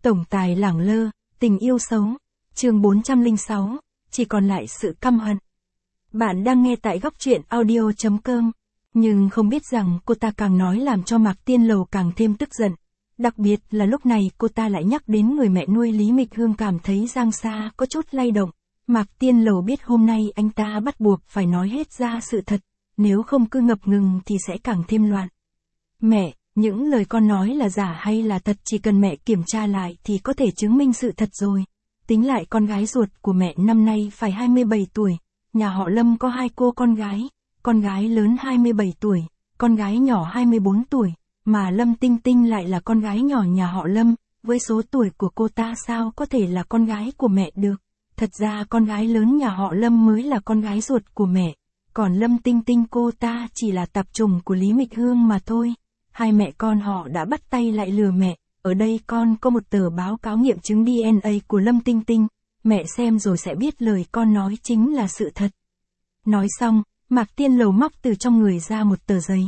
Tổng tài lẳng lơ, tình yêu xấu. Chương 406, chỉ còn lại sự căm hận. Bạn đang nghe tại góc truyện audio.com. Nhưng không biết rằng cô ta càng nói làm cho Mạc Tiên Lầu càng thêm tức giận. Đặc biệt là lúc này cô ta lại nhắc đến người mẹ nuôi Lý Mịch Hương, cảm thấy Giang Sa có chút lay động. Mạc Tiên Lầu biết hôm nay anh ta bắt buộc phải nói hết ra sự thật, nếu không cứ ngập ngừng thì sẽ càng thêm loạn. Mẹ, những lời con nói là giả hay là thật, chỉ cần mẹ kiểm tra lại thì có thể chứng minh sự thật rồi. Tính lại con gái ruột của mẹ năm nay phải 27 tuổi, nhà họ Lâm có 2 cô con gái lớn 27 tuổi, con gái nhỏ 24 tuổi, mà Lâm Tinh Tinh lại là con gái nhỏ nhà họ Lâm, với số tuổi của cô ta sao có thể là con gái của mẹ được. Thật ra con gái lớn nhà họ Lâm mới là con gái ruột của mẹ, còn Lâm Tinh Tinh cô ta chỉ là tạp chủng của Lý Mịch Hương mà thôi. Hai mẹ con họ đã bắt tay lại lừa mẹ, ở đây con có một tờ báo cáo nghiệm chứng DNA của Lâm Tinh Tinh, mẹ xem rồi sẽ biết lời con nói chính là sự thật. Nói xong, Mạc Tiên Lầu móc từ trong người ra một tờ giấy.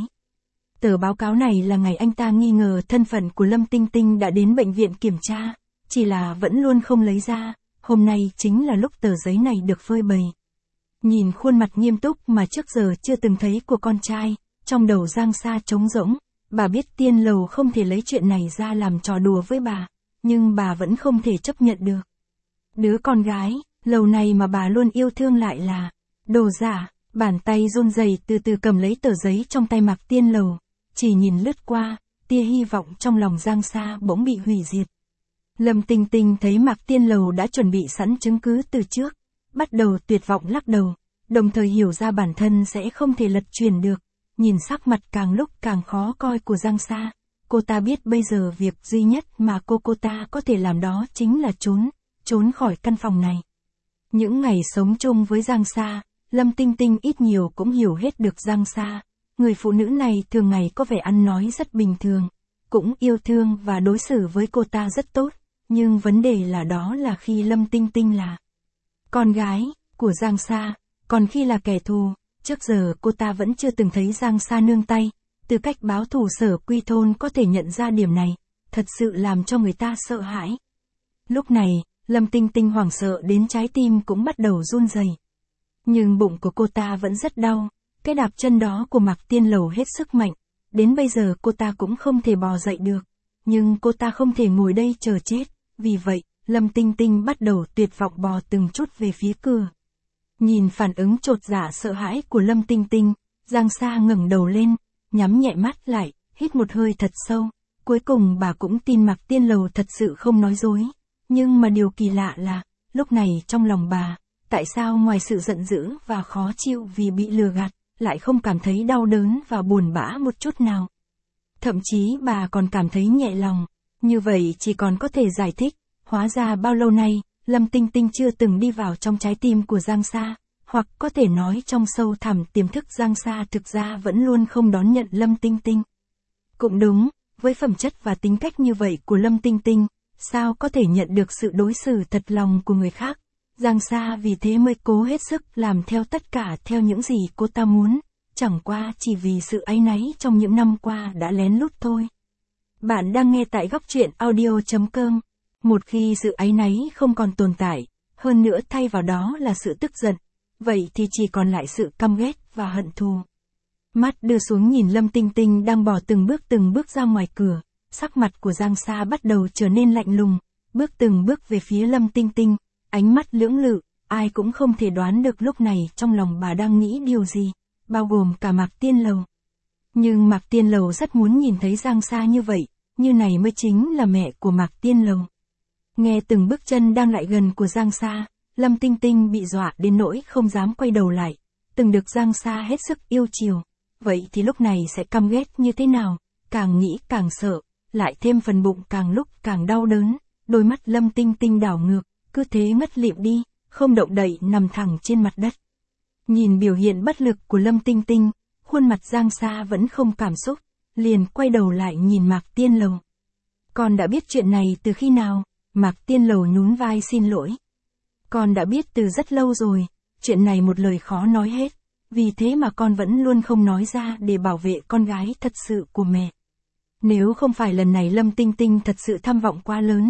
Tờ báo cáo này là ngày anh ta nghi ngờ thân phận của Lâm Tinh Tinh đã đến bệnh viện kiểm tra, chỉ là vẫn luôn không lấy ra, hôm nay chính là lúc tờ giấy này được phơi bày. Nhìn khuôn mặt nghiêm túc mà trước giờ chưa từng thấy của con trai, trong đầu Giang Sa trống rỗng. Bà biết Tiên Lầu không thể lấy chuyện này ra làm trò đùa với bà, nhưng bà vẫn không thể chấp nhận được. Đứa con gái, lâu này mà bà luôn yêu thương lại là đồ giả. Bàn tay run rẩy từ từ cầm lấy tờ giấy trong tay Mạc Tiên Lầu, chỉ nhìn lướt qua, tia hy vọng trong lòng Giang Sa bỗng bị hủy diệt. Lâm Tinh Tinh thấy Mạc Tiên Lầu đã chuẩn bị sẵn chứng cứ từ trước, bắt đầu tuyệt vọng lắc đầu, đồng thời hiểu ra bản thân sẽ không thể lật truyền được. Nhìn sắc mặt càng lúc càng khó coi của Giang Sa, cô ta biết bây giờ việc duy nhất mà cô ta có thể làm đó chính là trốn khỏi căn phòng này. Những ngày sống chung với Giang Sa, Lâm Tinh Tinh ít nhiều cũng hiểu hết được Giang Sa. Người phụ nữ này thường ngày có vẻ ăn nói rất bình thường, cũng yêu thương và đối xử với cô ta rất tốt, nhưng vấn đề là đó là khi Lâm Tinh Tinh là con gái của Giang Sa, còn khi là kẻ thù. Trước giờ cô ta vẫn chưa từng thấy Giang Sa nương tay, từ cách báo thù Sở Quy Thôn có thể nhận ra điểm này, thật sự làm cho người ta sợ hãi. Lúc này, Lâm Tinh Tinh hoảng sợ đến trái tim cũng bắt đầu run rẩy. Nhưng bụng của cô ta vẫn rất đau, cái đạp chân đó của Mạc Tiên Lầu hết sức mạnh, đến bây giờ cô ta cũng không thể bò dậy được, nhưng cô ta không thể ngồi đây chờ chết, vì vậy, Lâm Tinh Tinh bắt đầu tuyệt vọng bò từng chút về phía cửa. Nhìn phản ứng chột dạ sợ hãi của Lâm Tinh Tinh, Giang Sa ngẩng đầu lên, nhắm nhẹ mắt lại, hít một hơi thật sâu. Cuối cùng bà cũng tin Mạc Tiên Lầu thật sự không nói dối. Nhưng mà điều kỳ lạ là, lúc này trong lòng bà, tại sao ngoài sự giận dữ và khó chịu vì bị lừa gạt, lại không cảm thấy đau đớn và buồn bã một chút nào. Thậm chí bà còn cảm thấy nhẹ lòng. Như vậy chỉ còn có thể giải thích, hóa ra bao lâu nay, Lâm Tinh Tinh chưa từng đi vào trong trái tim của Giang Sa, hoặc có thể nói trong sâu thẳm tiềm thức Giang Sa thực ra vẫn luôn không đón nhận Lâm Tinh Tinh. Cũng đúng, với phẩm chất và tính cách như vậy của Lâm Tinh Tinh, sao có thể nhận được sự đối xử thật lòng của người khác. Giang Sa vì thế mới cố hết sức làm theo tất cả theo những gì cô ta muốn, chẳng qua chỉ vì sự áy náy trong những năm qua đã lén lút thôi. Bạn đang nghe tại góc truyện audio.com. Một khi sự áy náy không còn tồn tại, hơn nữa thay vào đó là sự tức giận, vậy thì chỉ còn lại sự căm ghét và hận thù. Mắt đưa xuống nhìn Lâm Tinh Tinh đang bò từng bước ra ngoài cửa, sắc mặt của Giang Sa bắt đầu trở nên lạnh lùng, bước từng bước về phía Lâm Tinh Tinh, ánh mắt lưỡng lự, ai cũng không thể đoán được lúc này trong lòng bà đang nghĩ điều gì, bao gồm cả Mạc Tiên Lầu. Nhưng Mạc Tiên Lầu rất muốn nhìn thấy Giang Sa như vậy, như này mới chính là mẹ của Mạc Tiên Lầu. Nghe từng bước chân đang lại gần của Giang Sa, Lâm Tinh Tinh bị dọa đến nỗi không dám quay đầu lại, từng được Giang Sa hết sức yêu chiều, vậy thì lúc này sẽ căm ghét như thế nào, càng nghĩ càng sợ, lại thêm phần bụng càng lúc càng đau đớn, đôi mắt Lâm Tinh Tinh đảo ngược, cứ thế ngất lịm đi, không động đậy nằm thẳng trên mặt đất. Nhìn biểu hiện bất lực của Lâm Tinh Tinh, khuôn mặt Giang Sa vẫn không cảm xúc, liền quay đầu lại nhìn Mạc Tiên Lầu. Con đã biết chuyện này từ khi nào? Mạc Tiên Lầu nhún vai xin lỗi. Con đã biết từ rất lâu rồi, chuyện này một lời khó nói hết, vì thế mà con vẫn luôn không nói ra để bảo vệ con gái thật sự của mẹ. Nếu không phải lần này Lâm Tinh Tinh thật sự tham vọng quá lớn,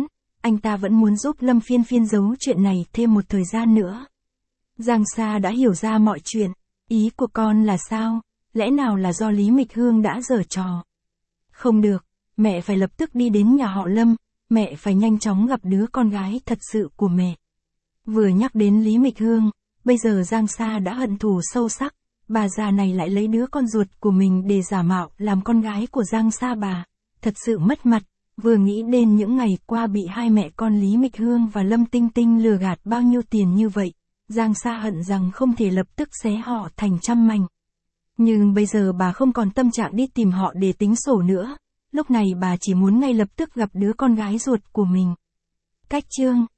anh ta vẫn muốn giúp Lâm Phiên Phiên giấu chuyện này thêm một thời gian nữa. Giang Sa đã hiểu ra mọi chuyện. Ý của con là sao? Lẽ nào là do Lý Mịch Hương đã giở trò? Không được, mẹ phải lập tức đi đến nhà họ Lâm, mẹ phải nhanh chóng gặp đứa con gái thật sự của mẹ. Vừa nhắc đến Lý Mịch Hương, bây giờ Giang Sa đã hận thù sâu sắc, bà già này lại lấy đứa con ruột của mình để giả mạo làm con gái của Giang Sa bà, thật sự mất mặt. Vừa nghĩ đến những ngày qua bị hai mẹ con Lý Mịch Hương và Lâm Tinh Tinh lừa gạt bao nhiêu tiền như vậy, Giang Sa hận rằng không thể lập tức xé họ thành trăm mảnh. Nhưng bây giờ bà không còn tâm trạng đi tìm họ để tính sổ nữa, lúc này bà chỉ muốn ngay lập tức gặp đứa con gái ruột của mình. Cách chương